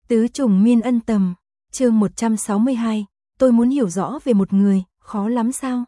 Tứ trùng miên ân tầm, chương 162, tôi muốn hiểu rõ về một người, khó lắm sao?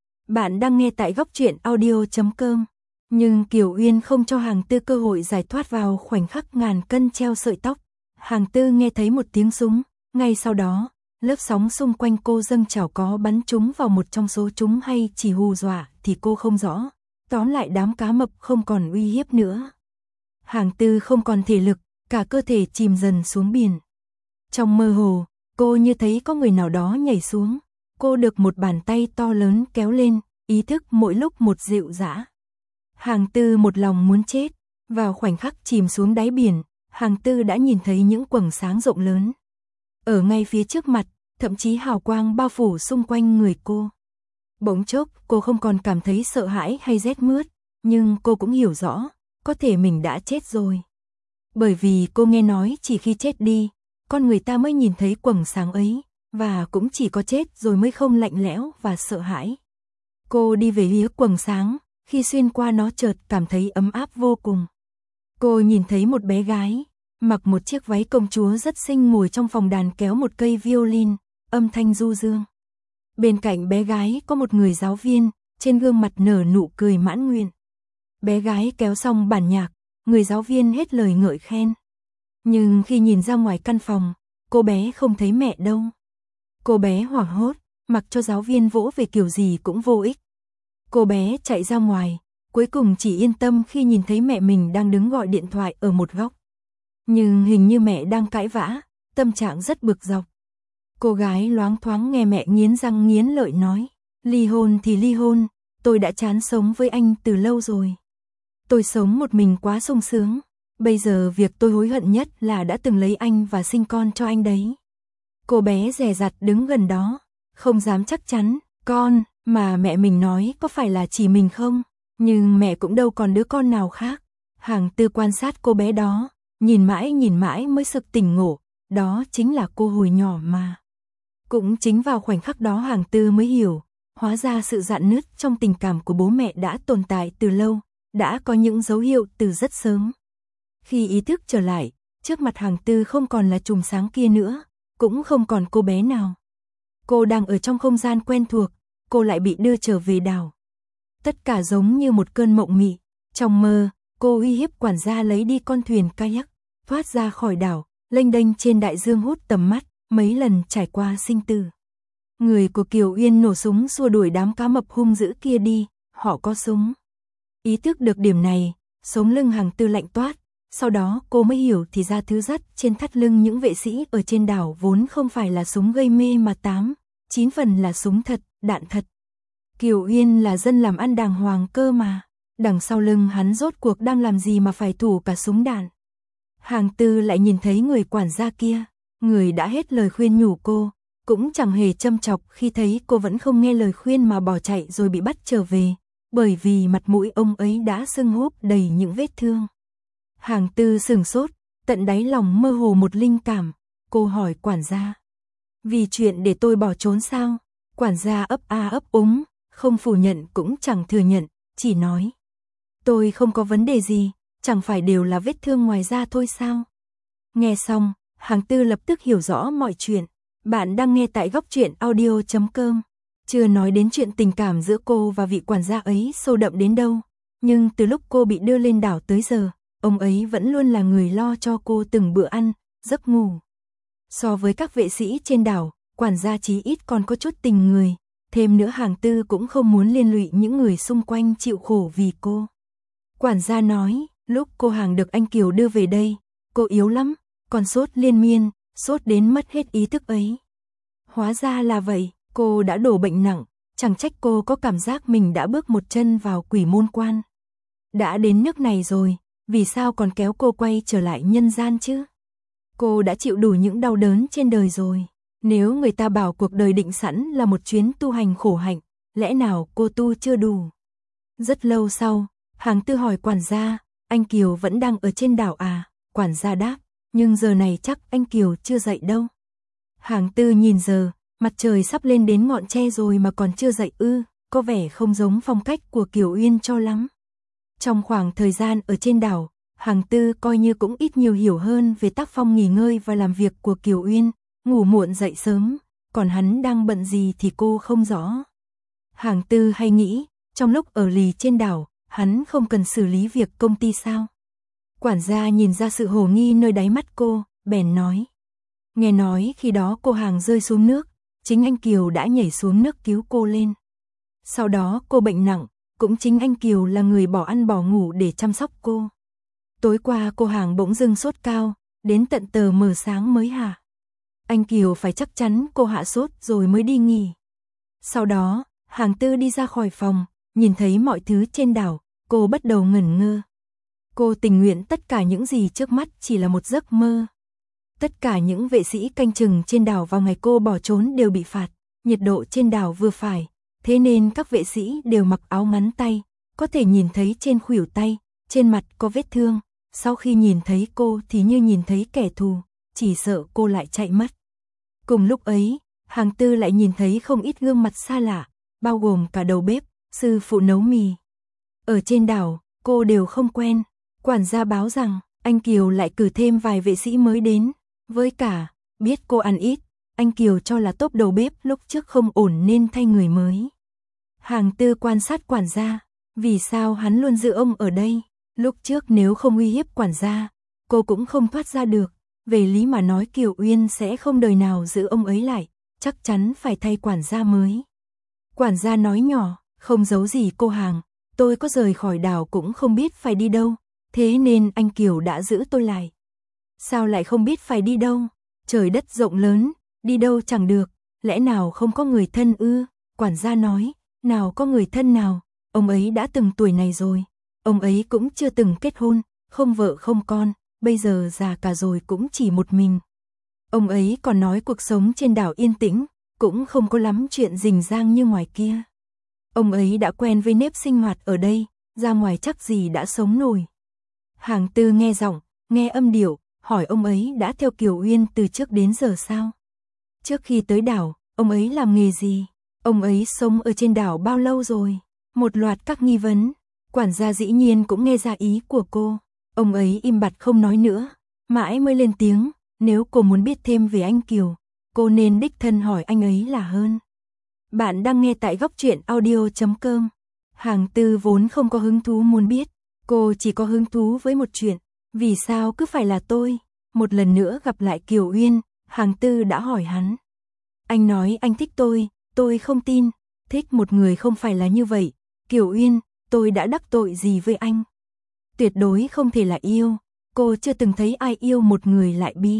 Bạn đang nghe tại góc truyện audio.com, nhưng Kiều Uyên không cho Hàng Tư cơ hội giải thoát vào khoảnh khắc ngàn cân treo sợi tóc. Hàng Tư nghe thấy một tiếng súng, ngay sau đó, lớp sóng xung quanh cô dâng trào có bắn trúng vào một trong số chúng hay chỉ hù dọa thì cô không rõ. Tóm lại đám cá mập không còn uy hiếp nữa. Hàng Tư không còn thể lực, cả cơ thể chìm dần xuống biển. Trong mơ hồ, cô như thấy có người nào đó nhảy xuống. Cô được một bàn tay to lớn kéo lên, ý thức mỗi lúc một dịu dã. Hàng Tư một lòng muốn chết. Vào khoảnh khắc chìm xuống đáy biển, Hàng Tư đã nhìn thấy những quầng sáng rộng lớn. Ở ngay phía trước mặt, thậm chí hào quang bao phủ xung quanh người cô. Bỗng chốc, cô không còn cảm thấy sợ hãi hay rét mướt, nhưng cô cũng hiểu rõ, có thể mình đã chết rồi. Bởi vì cô nghe nói chỉ khi chết đi, con người ta mới nhìn thấy quầng sáng ấy, và cũng chỉ có chết rồi mới không lạnh lẽo và sợ hãi. Cô đi về phía quầng sáng, khi xuyên qua nó chợt cảm thấy ấm áp vô cùng. Cô nhìn thấy một bé gái, mặc một chiếc váy công chúa rất xinh ngồi trong phòng đàn kéo một cây violin, âm thanh du dương. Bên cạnh bé gái có một người giáo viên, trên gương mặt nở nụ cười mãn nguyện. Bé gái kéo xong bản nhạc, người giáo viên hết lời ngợi khen. Nhưng khi nhìn ra ngoài căn phòng, cô bé không thấy mẹ đâu. Cô bé hoảng hốt, mặc cho giáo viên vỗ về kiểu gì cũng vô ích. Cô bé chạy ra ngoài, cuối cùng chỉ yên tâm khi nhìn thấy mẹ mình đang đứng gọi điện thoại ở một góc. Nhưng hình như mẹ đang cãi vã, tâm trạng rất bực dọc. Cô gái loáng thoáng nghe mẹ nghiến răng nghiến lợi nói, ly hôn thì ly hôn, tôi đã chán sống với anh từ lâu rồi. Tôi sống một mình quá sung sướng, bây giờ việc tôi hối hận nhất là đã từng lấy anh và sinh con cho anh đấy. Cô bé dè dặt đứng gần đó, không dám chắc chắn, con, mà mẹ mình nói có phải là chỉ mình không, nhưng mẹ cũng đâu còn đứa con nào khác. Hàng Tư quan sát cô bé đó, nhìn mãi mới sực tỉnh ngộ, đó chính là cô hồi nhỏ mà. Cũng chính vào khoảnh khắc đó Hàng Tư mới hiểu, hóa ra sự rạn nứt trong tình cảm của bố mẹ đã tồn tại từ lâu, đã có những dấu hiệu từ rất sớm. Khi ý thức trở lại, trước mặt Hàng Tư không còn là chùm sáng kia nữa, cũng không còn cô bé nào. Cô đang ở trong không gian quen thuộc, cô lại bị đưa trở về đảo. Tất cả giống như một cơn mộng mị, trong mơ, cô uy hiếp quản gia lấy đi con thuyền kayak, thoát ra khỏi đảo, lênh đênh trên đại dương hút tầm mắt, mấy lần trải qua sinh tử. Người của Kiều Uyên nổ súng xua đuổi đám cá mập hung dữ kia đi, họ có súng. Ý thức được điểm này, sống lưng Hàng Tư lạnh toát, sau đó cô mới hiểu thì ra thứ dắt trên thắt lưng những vệ sĩ ở trên đảo vốn không phải là súng gây mê mà 8-9 phần là súng thật, đạn thật. Kiều Uyên là dân làm ăn đàng hoàng cơ mà, đằng sau lưng hắn rốt cuộc đang làm gì mà phải thủ cả súng đạn. Hàng Tư lại nhìn thấy người quản gia kia, người đã hết lời khuyên nhủ cô, cũng chẳng hề châm chọc khi thấy cô vẫn không nghe lời khuyên mà bỏ chạy rồi bị bắt trở về, bởi vì mặt mũi ông ấy đã sưng húp đầy những vết thương. Hàng Tư sửng sốt, tận đáy lòng mơ hồ một linh cảm, cô hỏi quản gia. Vì chuyện để tôi bỏ trốn sao? Quản gia ấp a ấp úng, không phủ nhận cũng chẳng thừa nhận, chỉ nói. Tôi không có vấn đề gì, chẳng phải đều là vết thương ngoài da thôi sao? Nghe xong, Hàng Tư lập tức hiểu rõ mọi chuyện. Bạn đang nghe tại góc truyện audio.com. Chưa nói đến chuyện tình cảm giữa cô và vị quản gia ấy sâu đậm đến đâu. Nhưng từ lúc cô bị đưa lên đảo tới giờ, ông ấy vẫn luôn là người lo cho cô từng bữa ăn, giấc ngủ. So với các vệ sĩ trên đảo, quản gia chí ít còn có chút tình người. Thêm nữa Hàng Tư cũng không muốn liên lụy những người xung quanh chịu khổ vì cô. Quản gia nói, lúc cô Hàng được anh Kiều đưa về đây, cô yếu lắm, còn sốt liên miên, sốt đến mất hết ý thức ấy. Hóa ra là vậy, cô đã đổ bệnh nặng, chẳng trách cô có cảm giác mình đã bước một chân vào quỷ môn quan. Đã đến nước này rồi, vì sao còn kéo cô quay trở lại nhân gian chứ? Cô đã chịu đủ những đau đớn trên đời rồi. Nếu người ta bảo cuộc đời định sẵn là một chuyến tu hành khổ hạnh, lẽ nào cô tu chưa đủ? Rất lâu sau, Hàng Tư hỏi quản gia, anh Kiều vẫn đang ở trên đảo à? Quản gia đáp, nhưng giờ này chắc anh Kiều chưa dậy đâu. Hàng Tư nhìn giờ, mặt trời sắp lên đến ngọn tre rồi mà còn chưa dậy ư, có vẻ không giống phong cách của Kiều Uyên cho lắm. Trong khoảng thời gian ở trên đảo, Hàng Tư coi như cũng ít nhiều hiểu hơn về tác phong nghỉ ngơi và làm việc của Kiều Uyên, ngủ muộn dậy sớm, còn hắn đang bận gì thì cô không rõ. Hàng Tư hay nghĩ, trong lúc ở lì trên đảo, hắn không cần xử lý việc công ty sao? Quản gia nhìn ra sự hồ nghi nơi đáy mắt cô, bèn nói. Nghe nói khi đó cô Hàng rơi xuống nước, chính anh Kiều đã nhảy xuống nước cứu cô lên. Sau đó cô bệnh nặng, cũng chính anh Kiều là người bỏ ăn bỏ ngủ để chăm sóc cô. Tối qua cô Hàng bỗng dưng sốt cao, đến tận tờ mờ sáng mới hạ. Anh Kiều phải chắc chắn cô hạ sốt rồi mới đi nghỉ. Sau đó, Hàng Tư đi ra khỏi phòng, nhìn thấy mọi thứ trên đảo, cô bắt đầu ngẩn ngơ. Cô tình nguyện tất cả những gì trước mắt chỉ là một giấc mơ. Tất cả những vệ sĩ canh chừng trên đảo vào ngày cô bỏ trốn đều bị phạt, nhiệt độ trên đảo vừa phải, thế nên các vệ sĩ đều mặc áo ngắn tay, có thể nhìn thấy trên khuỷu tay, trên mặt có vết thương. Sau khi nhìn thấy cô thì như nhìn thấy kẻ thù, chỉ sợ cô lại chạy mất. Cùng lúc ấy, Hàng Tư lại nhìn thấy không ít gương mặt xa lạ, bao gồm cả đầu bếp, sư phụ nấu mì. Ở trên đảo, cô đều không quen. Quản gia báo rằng, anh Kiều lại cử thêm vài vệ sĩ mới đến. Với cả, biết cô ăn ít, anh Kiều cho là tốp đầu bếp lúc trước không ổn nên thay người mới. Hàng Tư quan sát quản gia, vì sao hắn luôn giữ ông ở đây? Lúc trước nếu không uy hiếp quản gia, cô cũng không thoát ra được. Về lý mà nói Kiều Uyên sẽ không đời nào giữ ông ấy lại, chắc chắn phải thay quản gia mới. Quản gia nói nhỏ, không giấu gì cô Hàng, tôi có rời khỏi đảo cũng không biết phải đi đâu, thế nên anh Kiều đã giữ tôi lại. Sao lại không biết phải đi đâu? Trời đất rộng lớn, đi đâu chẳng được, lẽ nào không có người thân ư? Quản gia nói, nào có người thân nào, ông ấy đã từng tuổi này rồi, ông ấy cũng chưa từng kết hôn, không vợ không con, bây giờ già cả rồi cũng chỉ một mình. Ông ấy còn nói cuộc sống trên đảo yên tĩnh, cũng không có lắm chuyện rình rang như ngoài kia. Ông ấy đã quen với nếp sinh hoạt ở đây, ra ngoài chắc gì đã sống nổi. Hàng Tư nghe giọng, nghe âm điệu, hỏi ông ấy đã theo Kiều Uyên từ trước đến giờ sao? Trước khi tới đảo, ông ấy làm nghề gì? Ông ấy sống ở trên đảo bao lâu rồi? Một loạt các nghi vấn. Quản gia dĩ nhiên cũng nghe ra ý của cô. Ông ấy im bặt không nói nữa, mãi mới lên tiếng, nếu cô muốn biết thêm về anh Kiều, cô nên đích thân hỏi anh ấy là hơn. Bạn đang nghe tại Góc Truyện Audio.com. Hàng Tư vốn không có hứng thú muốn biết, cô chỉ có hứng thú với một chuyện, vì sao cứ phải là tôi? Một lần nữa gặp lại Kiều Uyên, Hàng Tư đã hỏi hắn. Anh nói anh thích tôi không tin, thích một người không phải là như vậy. Kiều Uyên, tôi đã đắc tội gì với anh? Tuyệt đối không thể là yêu, cô chưa từng thấy ai yêu một người lại bi.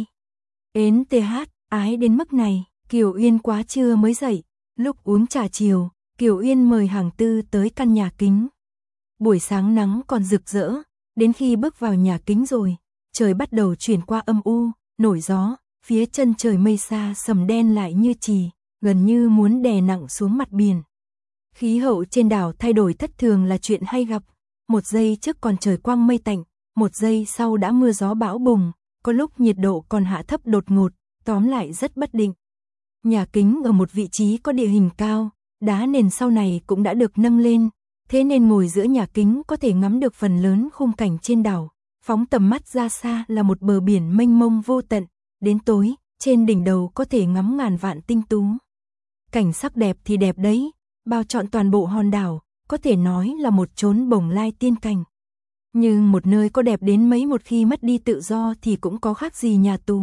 Ến TH, ái đến mức này, Kiều Uyên quá trưa mới dậy, lúc uống trà chiều, Kiều Uyên mời Hàng Tư tới căn nhà kính. Buổi sáng nắng còn rực rỡ, đến khi bước vào nhà kính rồi, trời bắt đầu chuyển qua âm u, nổi gió, phía chân trời mây xa sầm đen lại như chì, gần như muốn đè nặng xuống mặt biển. Khí hậu trên đảo thay đổi thất thường là chuyện hay gặp. Một giây trước còn trời quang mây tạnh, một giây sau đã mưa gió bão bùng, có lúc nhiệt độ còn hạ thấp đột ngột, tóm lại rất bất định. Nhà kính ở một vị trí có địa hình cao, đá nền sau này cũng đã được nâng lên, thế nên ngồi giữa nhà kính có thể ngắm được phần lớn khung cảnh trên đảo, phóng tầm mắt ra xa là một bờ biển mênh mông vô tận, đến tối, trên đỉnh đầu có thể ngắm ngàn vạn tinh tú. Cảnh sắc đẹp thì đẹp đấy, bao trọn toàn bộ hòn đảo, có thể nói là một chốn bồng lai tiên cảnh. Nhưng một nơi có đẹp đến mấy một khi mất đi tự do thì cũng có khác gì nhà tù.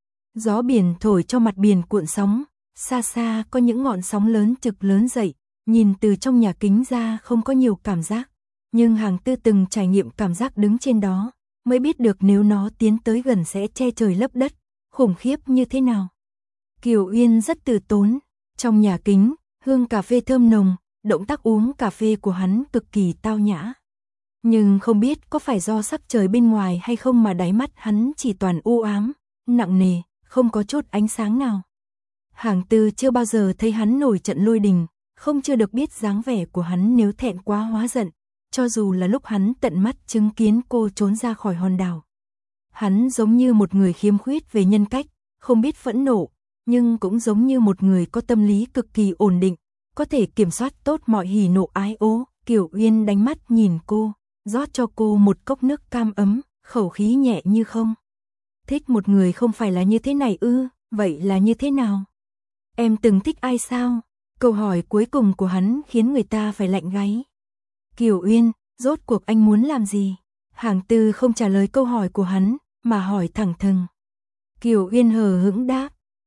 Gió biển thổi cho mặt biển cuộn sóng, xa xa có những ngọn sóng lớn trực lớn dậy, nhìn từ trong nhà kính ra không có nhiều cảm giác. Nhưng Hàng Tư từng trải nghiệm cảm giác đứng trên đó, mới biết được nếu nó tiến tới gần sẽ che trời lấp đất, khủng khiếp như thế nào. Kiều Uyên rất từ tốn, trong nhà kính, hương cà phê thơm nồng, động tác uống cà phê của hắn cực kỳ tao nhã. Nhưng không biết có phải do sắc trời bên ngoài hay không mà đáy mắt hắn chỉ toàn u ám, nặng nề, không có chút ánh sáng nào. Hàng Tư chưa bao giờ thấy hắn nổi trận lôi đình, không chưa được biết dáng vẻ của hắn nếu thẹn quá hóa giận, cho dù là lúc hắn tận mắt chứng kiến cô trốn ra khỏi hòn đảo. Hắn giống như một người khiếm khuyết về nhân cách, không biết phẫn nộ, nhưng cũng giống như một người có tâm lý cực kỳ ổn định, có thể kiểm soát tốt mọi hỉ nộ ái ố. Kiều Uyên đánh mắt nhìn cô, rót cho cô một cốc nước cam ấm, khẩu khí nhẹ như không. Thích một người không phải là như thế này ư, vậy là như thế nào? Em từng thích ai sao? Câu hỏi cuối cùng của hắn khiến người ta phải lạnh gáy. Kiều Uyên, rốt cuộc anh muốn làm gì? Hàng Tư không trả lời câu hỏi của hắn, mà hỏi thẳng thừng. Kiều Uyên hờ hững đáp,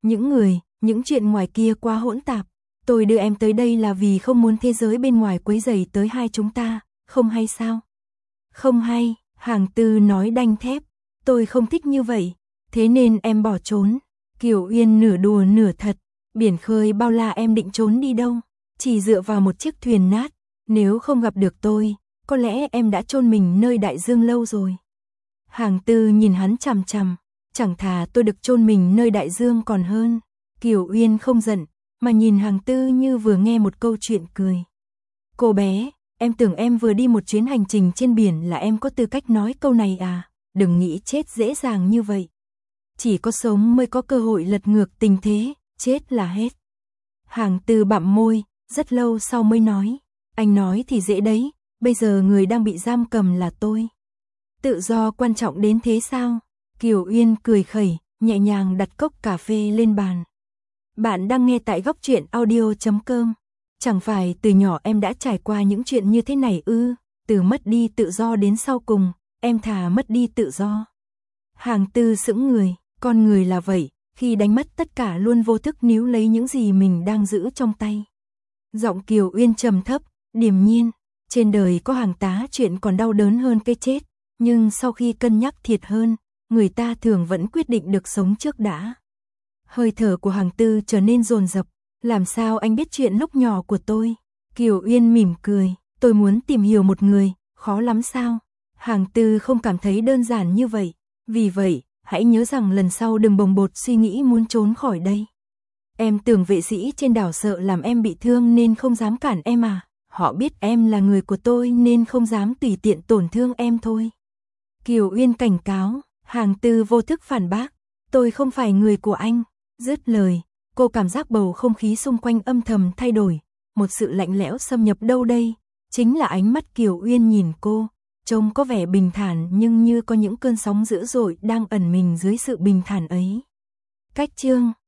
những chuyện ngoài kia quá hỗn tạp. Tôi đưa em tới đây là vì không muốn thế giới bên ngoài quấy rầy tới hai chúng ta, không hay sao? Không hay, Hàng Tư nói đanh thép, tôi không thích như vậy, thế nên em bỏ trốn. Kiều Uyên nửa đùa nửa thật, biển khơi bao la em định trốn đi đâu? Chỉ dựa vào một chiếc thuyền nát, nếu không gặp được tôi, có lẽ em đã chôn mình nơi đại dương lâu rồi. Hàng Tư nhìn hắn chằm chằm, chẳng thà tôi được chôn mình nơi đại dương còn hơn. Kiều Uyên không giận, mà nhìn Hàng Tư như vừa nghe một câu chuyện cười. Cô bé, em tưởng em vừa đi một chuyến hành trình trên biển là em có tư cách nói câu này à? Đừng nghĩ chết dễ dàng như vậy. Chỉ có sống mới có cơ hội lật ngược tình thế, chết là hết. Hàng Tư bặm môi, rất lâu sau mới nói. Anh nói thì dễ đấy, bây giờ người đang bị giam cầm là tôi. Tự do quan trọng đến thế sao? Kiều Uyên cười khẩy, nhẹ nhàng đặt cốc cà phê lên bàn. Bạn đang nghe tại góc truyện audio.com. Chẳng phải từ nhỏ em đã trải qua những chuyện như thế này ư? Từ mất đi tự do đến sau cùng, em thà mất đi tự do. Hàng Tư sững người, con người là vậy, khi đánh mất tất cả luôn vô thức níu lấy những gì mình đang giữ trong tay. Giọng Kiều Uyên trầm thấp, điềm nhiên, trên đời có hàng tá chuyện còn đau đớn hơn cái chết, nhưng sau khi cân nhắc thiệt hơn, người ta thường vẫn quyết định được sống trước đã. Hơi thở của Hàng Tư trở nên dồn dập, làm sao anh biết chuyện lúc nhỏ của tôi? Kiều Uyên mỉm cười, tôi muốn tìm hiểu một người, khó lắm sao? Hàng Tư không cảm thấy đơn giản như vậy, vì vậy, hãy nhớ rằng lần sau đừng bồng bột suy nghĩ muốn trốn khỏi đây. Em tưởng vệ sĩ trên đảo sợ làm em bị thương nên không dám cản em à? Họ biết em là người của tôi nên không dám tùy tiện tổn thương em thôi. Kiều Uyên cảnh cáo, Hàng Tư vô thức phản bác, tôi không phải người của anh. Dứt lời, cô cảm giác bầu không khí xung quanh âm thầm thay đổi, một sự lạnh lẽo xâm nhập đâu đây, chính là ánh mắt Kiều Uyên nhìn cô, trông có vẻ bình thản nhưng như có những cơn sóng dữ dội đang ẩn mình dưới sự bình thản ấy. Cách chương